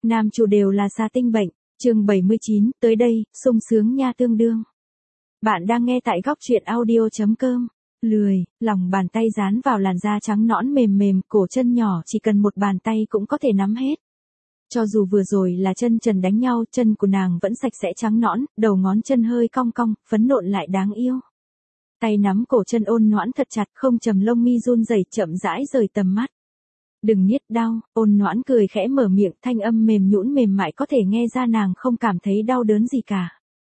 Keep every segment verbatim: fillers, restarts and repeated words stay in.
Nam chủ đều là xà tinh bệnh. Chương bảy mươi chín, tới đây, sung sướng nha tương đương. Bạn đang nghe tại góc truyện audio chấm com. Lười, lòng bàn tay dán vào làn da trắng nõn mềm mềm, cổ chân nhỏ chỉ cần một bàn tay cũng có thể nắm hết. Cho dù vừa rồi là chân trần đánh nhau, chân của nàng vẫn sạch sẽ trắng nõn, đầu ngón chân hơi cong cong, phấn nộn lại đáng yêu. Tay nắm cổ chân ôn noãn thật chặt, không trầm lông mi run rẩy chậm rãi rời tầm mắt. Đừng niết đau, ôn noãn cười khẽ mở miệng, thanh âm mềm nhũn mềm mại có thể nghe ra nàng không cảm thấy đau đớn gì cả.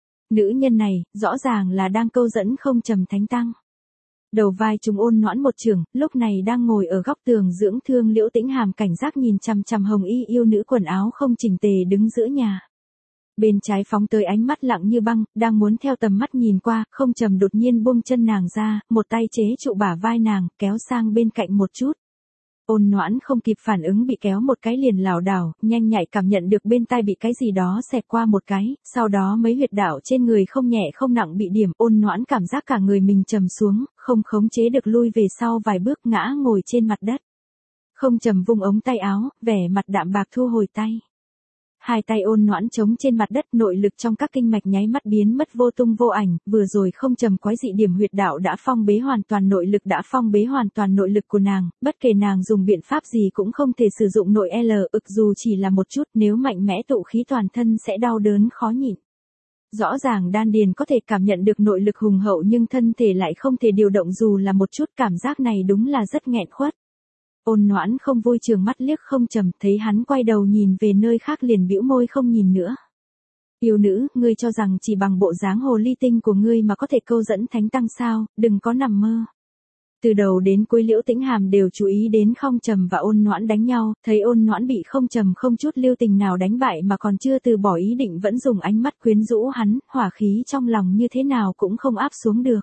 Nữ nhân này, rõ ràng là đang câu dẫn không trầm thánh tăng. Đầu vai trùng ôn noãn một trường, lúc này đang ngồi ở góc tường dưỡng thương Liễu Tĩnh Hàm cảnh giác nhìn chằm chằm hồng y yêu nữ quần áo không chỉnh tề đứng giữa nhà. Bên trái phóng tới ánh mắt lặng như băng, đang muốn theo tầm mắt nhìn qua, không trầm đột nhiên buông chân nàng ra, một tay chế trụ bả vai nàng, kéo sang bên cạnh một chút. Ôn noãn không kịp phản ứng bị kéo một cái liền lảo đảo, nhanh nhạy cảm nhận được bên tai bị cái gì đó xẹt qua một cái, sau đó mấy huyệt đạo trên người không nhẹ không nặng bị điểm, ôn noãn cảm giác cả người mình trầm xuống, không khống chế được lui về sau vài bước ngã ngồi trên mặt đất. Không trầm vung ống tay áo, vẻ mặt đạm bạc thu hồi tay. Hai tay ôn noãn chống trên mặt đất, nội lực trong các kinh mạch nháy mắt biến mất vô tung vô ảnh, vừa rồi không trầm quái dị điểm huyệt đạo đã phong bế hoàn toàn nội lực đã phong bế hoàn toàn nội lực của nàng, bất kể nàng dùng biện pháp gì cũng không thể sử dụng nội L ực dù chỉ là một chút, nếu mạnh mẽ tụ khí toàn thân sẽ đau đớn khó nhịn. Rõ ràng đan điền có thể cảm nhận được nội lực hùng hậu nhưng thân thể lại không thể điều động dù là một chút, cảm giác này đúng là rất nghẹn khuất. Ôn noãn không vui trừng mắt liếc không trầm, thấy hắn quay đầu nhìn về nơi khác liền bĩu môi không nhìn nữa. Yêu nữ, ngươi cho rằng chỉ bằng bộ dáng hồ ly tinh của ngươi mà có thể câu dẫn thánh tăng sao, đừng có nằm mơ. Từ đầu đến cuối Liễu Tĩnh Hàm đều chú ý đến không trầm và ôn noãn đánh nhau, thấy ôn noãn bị không trầm không chút lưu tình nào đánh bại mà còn chưa từ bỏ ý định vẫn dùng ánh mắt quyến rũ hắn, hỏa khí trong lòng như thế nào cũng không áp xuống được.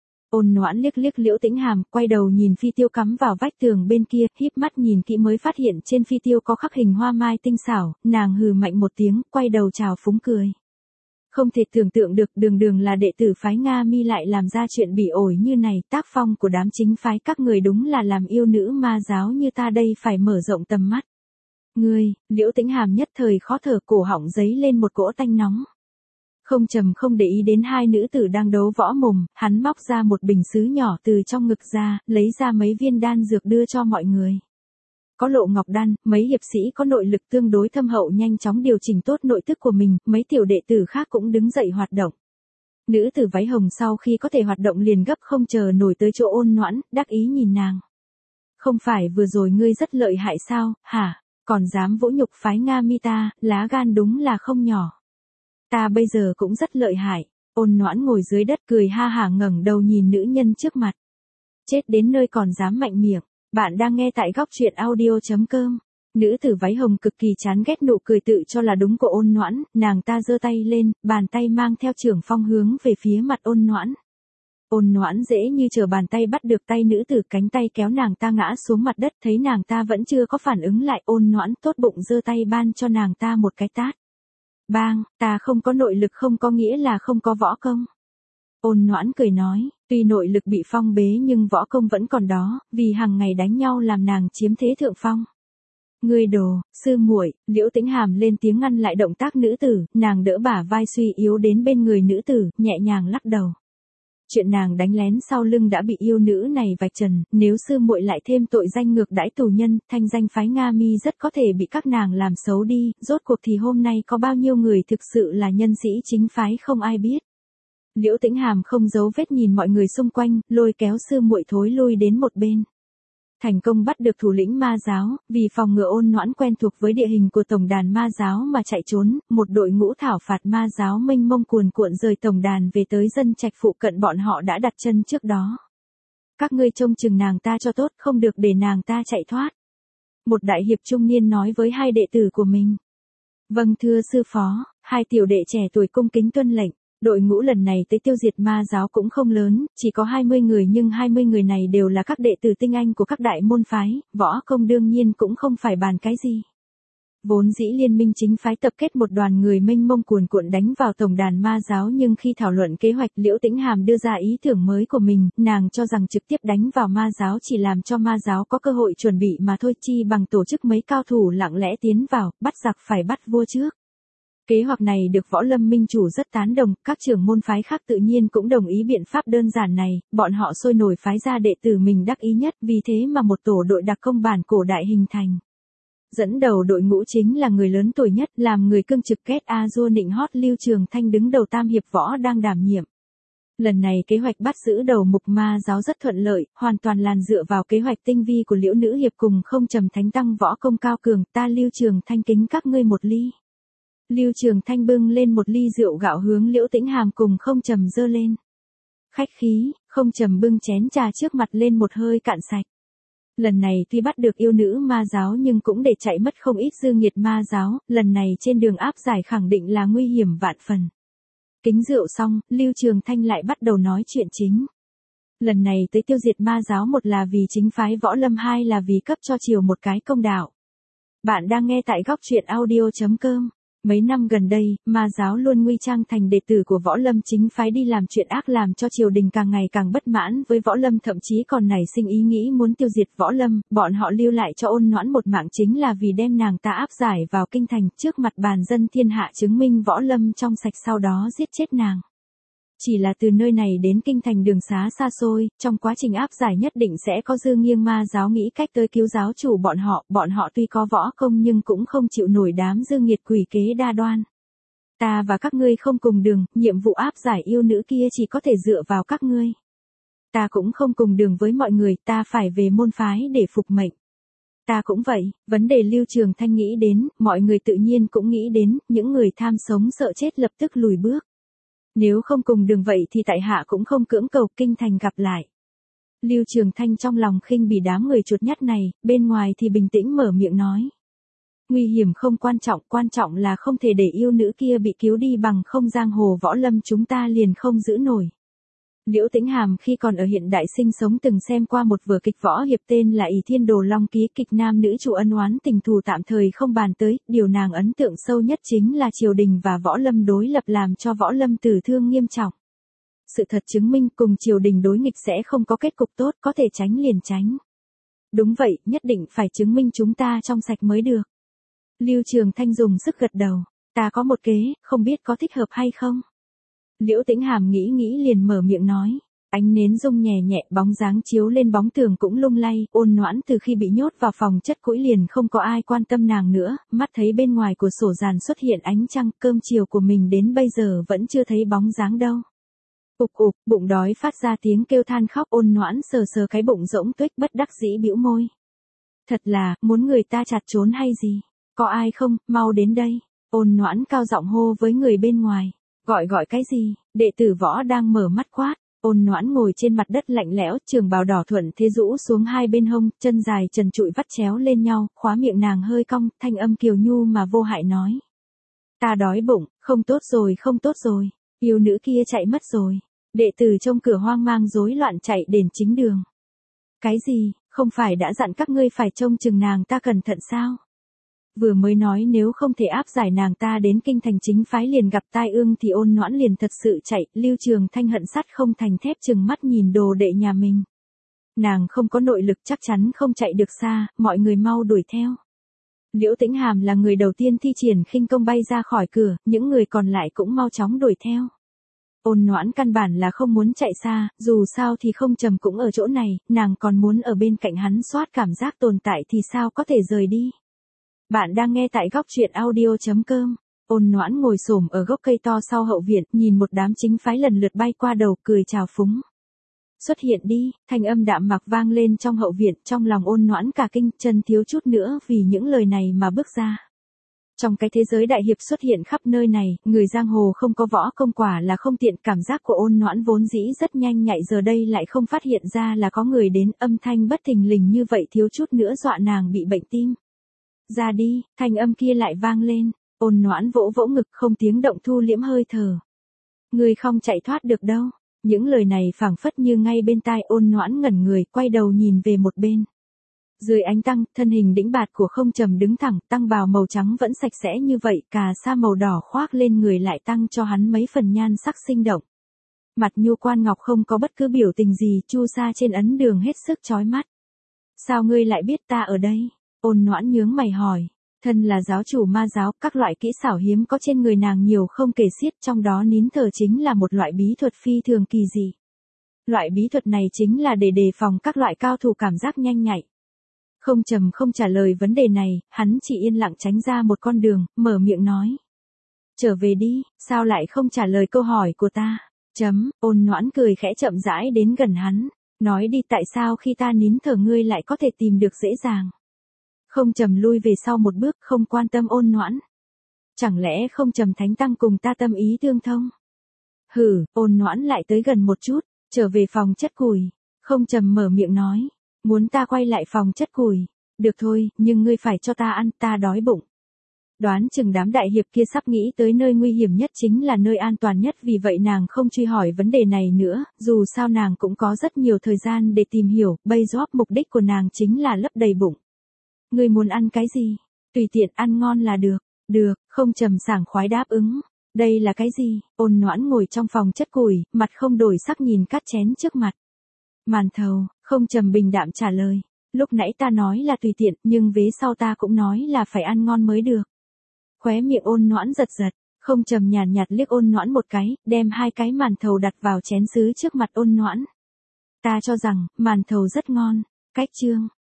Ôn noãn liếc liếc Liễu Tĩnh Hàm, quay đầu nhìn phi tiêu cắm vào vách tường bên kia, híp mắt nhìn kỹ mới phát hiện trên phi tiêu có khắc hình hoa mai tinh xảo, nàng hừ mạnh một tiếng, quay đầu chào phúng cười. Không thể tưởng tượng được đường đường là đệ tử phái Nga Mi lại làm ra chuyện bỉ ổi như này, tác phong của đám chính phái các người đúng là làm yêu nữ ma giáo như ta đây phải mở rộng tầm mắt. Ngươi, Liễu Tĩnh Hàm nhất thời khó thở, cổ họng dấy lên một cỗ tanh nóng. Không trầm không để ý đến hai nữ tử đang đấu võ mồm, hắn móc ra một bình sứ nhỏ từ trong ngực ra, lấy ra mấy viên đan dược đưa cho mọi người. Có Lộ Ngọc đan, mấy hiệp sĩ có nội lực tương đối thâm hậu nhanh chóng điều chỉnh tốt nội tức của mình, mấy tiểu đệ tử khác cũng đứng dậy hoạt động. Nữ tử váy hồng sau khi có thể hoạt động liền gấp không chờ nổi tới chỗ ôn noãn, đắc ý nhìn nàng. Không phải vừa rồi ngươi rất lợi hại sao, hả, còn dám vỗ nhục phái Nga Mi ta, lá gan đúng là không nhỏ. Ta bây giờ cũng rất lợi hại. Ôn noãn ngồi dưới đất cười ha hả ngẩng đầu nhìn nữ nhân trước mặt. Chết đến nơi còn dám mạnh miệng. Bạn đang nghe tại góc truyện audio chấm com. Nữ tử váy hồng cực kỳ chán ghét nụ cười tự cho là đúng của ôn noãn, nàng ta giơ tay lên, bàn tay mang theo trưởng phong hướng về phía mặt ôn noãn. Ôn noãn dễ như trở bàn tay bắt được tay nữ tử, cánh tay kéo nàng ta ngã xuống mặt đất, thấy nàng ta vẫn chưa có phản ứng lại, ôn noãn tốt bụng giơ tay ban cho nàng ta một cái tát. Bang, ta không có nội lực không có nghĩa là không có võ công. Ôn noãn cười nói, tuy nội lực bị phong bế nhưng võ công vẫn còn đó, vì hàng ngày đánh nhau làm nàng chiếm thế thượng phong. Ngươi đồ, sư muội, Liễu Tĩnh Hàm lên tiếng ngăn lại động tác nữ tử, nàng đỡ bả vai suy yếu đến bên người nữ tử, nhẹ nhàng lắc đầu. Chuyện nàng đánh lén sau lưng đã bị yêu nữ này vạch trần, nếu sư muội lại thêm tội danh ngược đãi tù nhân, thanh danh phái Nga Mi rất có thể bị các nàng làm xấu đi, rốt cuộc thì hôm nay có bao nhiêu người thực sự là nhân sĩ chính phái không ai biết. Liễu Tĩnh Hàm không giấu vết nhìn mọi người xung quanh, lôi kéo sư muội thối lui đến một bên. Thành công bắt được thủ lĩnh ma giáo, vì phòng ngừa ôn noãn quen thuộc với địa hình của tổng đàn ma giáo mà chạy trốn, một đội ngũ thảo phạt ma giáo mênh mông cuồn cuộn rời tổng đàn về tới dân trạch phụ cận bọn họ đã đặt chân trước đó. Các ngươi trông chừng nàng ta cho tốt, không được để nàng ta chạy thoát. Một đại hiệp trung niên nói với hai đệ tử của mình. Vâng thưa sư phó, hai tiểu đệ trẻ tuổi cung kính tuân lệnh. Đội ngũ lần này tới tiêu diệt ma giáo cũng không lớn, chỉ có hai mươi người nhưng hai mươi người này đều là các đệ tử tinh anh của các đại môn phái, võ công đương nhiên cũng không phải bàn cái gì. Vốn dĩ liên minh chính phái tập kết một đoàn người mênh mông cuồn cuộn đánh vào tổng đàn ma giáo, nhưng khi thảo luận kế hoạch, Liễu Tĩnh Hàm đưa ra ý tưởng mới của mình, nàng cho rằng trực tiếp đánh vào ma giáo chỉ làm cho ma giáo có cơ hội chuẩn bị mà thôi, chi bằng tổ chức mấy cao thủ lặng lẽ tiến vào, bắt giặc phải bắt vua trước. Kế hoạch này được Võ Lâm Minh chủ rất tán đồng, các trưởng môn phái khác tự nhiên cũng đồng ý biện pháp đơn giản này, bọn họ sôi nổi phái ra đệ tử mình đắc ý nhất, vì thế mà một tổ đội đặc công bản cổ đại hình thành. Dẫn đầu đội ngũ chính là người lớn tuổi nhất, làm người cương trực kết a dua nịnh hót Lưu Trường Thanh đứng đầu tam hiệp võ đang đảm nhiệm. Lần này kế hoạch bắt giữ đầu mục ma giáo rất thuận lợi, hoàn toàn làn dựa vào kế hoạch tinh vi của Liễu Nữ Hiệp cùng Không Trầm Thánh Tăng võ công cao cường, ta Lưu Trường Thanh kính các ngươi một ly. Lưu Trường Thanh bưng lên một ly rượu gạo hướng Liễu Tĩnh Hàm cùng Không Trầm dơ lên. Khách khí, Không Trầm bưng chén trà trước mặt lên một hơi cạn sạch. Lần này tuy bắt được yêu nữ ma giáo nhưng cũng để chạy mất không ít dư nghiệt ma giáo, lần này trên đường áp giải khẳng định là nguy hiểm vạn phần. Kính rượu xong, Lưu Trường Thanh lại bắt đầu nói chuyện chính. Lần này tới tiêu diệt ma giáo, một là vì chính phái Võ Lâm, hai là vì cấp cho triều một cái công đạo. Bạn đang nghe tại góc truyện audio chấm com. Mấy năm gần đây, ma giáo luôn nguy trang thành đệ tử của Võ Lâm chính phái đi làm chuyện ác, làm cho triều đình càng ngày càng bất mãn với Võ Lâm, thậm chí còn nảy sinh ý nghĩ muốn tiêu diệt Võ Lâm. Bọn họ lưu lại cho Ôn Noãn một mạng chính là vì đem nàng ta áp giải vào kinh thành, trước mặt bàn dân thiên hạ chứng minh Võ Lâm trong sạch, sau đó giết chết nàng. Chỉ là từ nơi này đến kinh thành đường xá xa xôi, trong quá trình áp giải nhất định sẽ có dư nghiêng ma giáo nghĩ cách tới cứu giáo chủ bọn họ, bọn họ tuy có võ công nhưng cũng không chịu nổi đám dư nghiệt quỷ kế đa đoan. Ta và các ngươi không cùng đường, nhiệm vụ áp giải yêu nữ kia chỉ có thể dựa vào các ngươi. Ta cũng không cùng đường với mọi người, ta phải về môn phái để phục mệnh. Ta cũng vậy, vấn đề Lưu Trường Thanh nghĩ đến, mọi người tự nhiên cũng nghĩ đến, những người tham sống sợ chết lập tức lùi bước. Nếu không cùng đường vậy thì tại hạ cũng không cưỡng cầu, kinh thành gặp lại. Lưu Trường Thanh trong lòng khinh bỉ đám người chuột nhắt này, bên ngoài thì bình tĩnh mở miệng nói. Nguy hiểm không quan trọng, quan trọng là không thể để yêu nữ kia bị cứu đi, bằng không giang hồ Võ Lâm chúng ta liền không giữ nổi. Liễu Tĩnh Hàm khi còn ở hiện đại sinh sống từng xem qua một vở kịch võ hiệp tên là Ỷ Thiên Đồ Long Ký, kịch nam nữ chủ ân oán tình thù tạm thời không bàn tới, điều nàng ấn tượng sâu nhất chính là triều đình và Võ Lâm đối lập làm cho Võ Lâm tử thương nghiêm trọng. Sự thật chứng minh cùng triều đình đối nghịch sẽ không có kết cục tốt, có thể tránh liền tránh. Đúng vậy, nhất định phải chứng minh chúng ta trong sạch mới được. Lưu Trường Thanh dùng sức gật đầu, ta có một kế, không biết có thích hợp hay không? Liễu Tĩnh Hàm nghĩ nghĩ liền mở miệng nói, ánh nến rung nhẹ nhẹ, bóng dáng chiếu lên bóng tường cũng lung lay, Ôn Noãn từ khi bị nhốt vào phòng chất củi liền không có ai quan tâm nàng nữa, mắt thấy bên ngoài cửa sổ giàn xuất hiện ánh trăng, cơm chiều của mình đến bây giờ vẫn chưa thấy bóng dáng đâu. Ục ục, bụng đói phát ra tiếng kêu than khóc, Ôn Noãn sờ sờ cái bụng rỗng tuếch bất đắc dĩ bĩu môi. Thật là, muốn người ta chặt trốn hay gì? Có ai không, mau đến đây. Ôn Noãn cao giọng hô với người bên ngoài. Gọi gọi cái gì? Đệ tử Võ đang mở mắt quát. Ôn Noãn ngồi trên mặt đất lạnh lẽo, trường bào đỏ thuận thế rũ xuống hai bên hông, chân dài trần trụi vắt chéo lên nhau, khóa miệng nàng hơi cong, thanh âm kiều nhu mà vô hại nói. Ta đói bụng, không tốt rồi, không tốt rồi, yêu nữ kia chạy mất rồi. Đệ tử trong cửa hoang mang rối loạn chạy đến chính đường. Cái gì, không phải đã dặn các ngươi phải trông chừng nàng ta cẩn thận sao? Vừa mới nói nếu không thể áp giải nàng ta đến kinh thành chính phái liền gặp tai ương thì Ôn Noãn liền thật sự chạy. Lưu Trường Thanh hận sắt không thành thép chừng mắt nhìn đồ đệ nhà mình. Nàng không có nội lực chắc chắn không chạy được xa, mọi người mau đuổi theo. Liễu Tĩnh Hàm là người đầu tiên thi triển khinh công bay ra khỏi cửa, những người còn lại cũng mau chóng đuổi theo. Ôn Noãn căn bản là không muốn chạy xa, dù sao thì Không Trầm cũng ở chỗ này, nàng còn muốn ở bên cạnh hắn soát cảm giác tồn tại thì sao có thể rời đi. Bạn đang nghe tại góc truyện audio chấm com. Ôn Noãn ngồi xổm ở gốc cây to sau hậu viện, nhìn một đám chính phái lần lượt bay qua đầu, cười chào phúng. Xuất hiện đi, thanh âm đạm mạc vang lên trong hậu viện, trong lòng Ôn Noãn cả kinh, chân thiếu chút nữa vì những lời này mà bước ra. Trong cái thế giới đại hiệp xuất hiện khắp nơi này, người giang hồ không có võ công quả là không tiện, cảm giác của Ôn Noãn vốn dĩ rất nhanh nhạy giờ đây lại không phát hiện ra là có người đến, âm thanh bất thình lình như vậy thiếu chút nữa dọa nàng bị bệnh tim. Ra đi, thanh âm kia lại vang lên, Ôn Noãn vỗ vỗ ngực không tiếng động thu liễm hơi thở. Người không chạy thoát được đâu. Những lời này phảng phất như ngay bên tai, Ôn Noãn ngẩn người, quay đầu nhìn về một bên. Dưới ánh tăng, thân hình đĩnh bạt của Không Trầm đứng thẳng, tăng bào màu trắng vẫn sạch sẽ như vậy, cà sa màu đỏ khoác lên người lại tăng cho hắn mấy phần nhan sắc sinh động. Mặt nhu quan ngọc không có bất cứ biểu tình gì, chu sa trên ấn đường hết sức chói mắt. Sao ngươi lại biết ta ở đây? Ôn Noãn nhướng mày hỏi. Thân là giáo chủ ma giáo, các loại kỹ xảo hiếm có trên người nàng nhiều không kể xiết, trong đó nín thở chính là một loại bí thuật phi thường kỳ dị. Loại bí thuật này chính là để đề phòng các loại cao thủ cảm giác nhanh nhạy. Không Trầm không trả lời vấn đề này, hắn chỉ yên lặng tránh ra một con đường, mở miệng nói. Trở về đi, sao lại không trả lời câu hỏi của ta? Chấm, Ôn Noãn cười khẽ chậm rãi đến gần hắn. Nói đi, tại sao khi ta nín thở ngươi lại có thể tìm được dễ dàng? Không Trầm lui về sau một bước, không quan tâm Ôn Noãn. Chẳng lẽ Không Trầm thánh tăng cùng ta tâm ý tương thông? Hử, Ôn Noãn lại tới gần một chút, trở về phòng chất củi. Không Trầm mở miệng nói. Muốn ta quay lại phòng chất củi? Được thôi, nhưng ngươi phải cho ta ăn, ta đói bụng. Đoán chừng đám đại hiệp kia sắp nghĩ tới nơi nguy hiểm nhất chính là nơi an toàn nhất, vì vậy nàng không truy hỏi vấn đề này nữa, dù sao nàng cũng có rất nhiều thời gian để tìm hiểu, bây giờ mục đích của nàng chính là lấp đầy bụng. Ngươi muốn ăn cái gì? Tùy tiện ăn ngon là được. Được, Không Trầm sảng khoái đáp ứng. Đây là cái gì? Ôn Noãn ngồi trong phòng chất củi, mặt không đổi sắc nhìn cát chén trước mặt. Màn thầu, Không Trầm bình đạm trả lời. Lúc nãy ta nói là tùy tiện, nhưng vế sau ta cũng nói là phải ăn ngon mới được. Khóe miệng Ôn Noãn giật giật, Không Trầm nhàn nhạt liếc Ôn Noãn một cái, đem hai cái màn thầu đặt vào chén sứ trước mặt Ôn Noãn. Ta cho rằng, màn thầu rất ngon. Cách chương.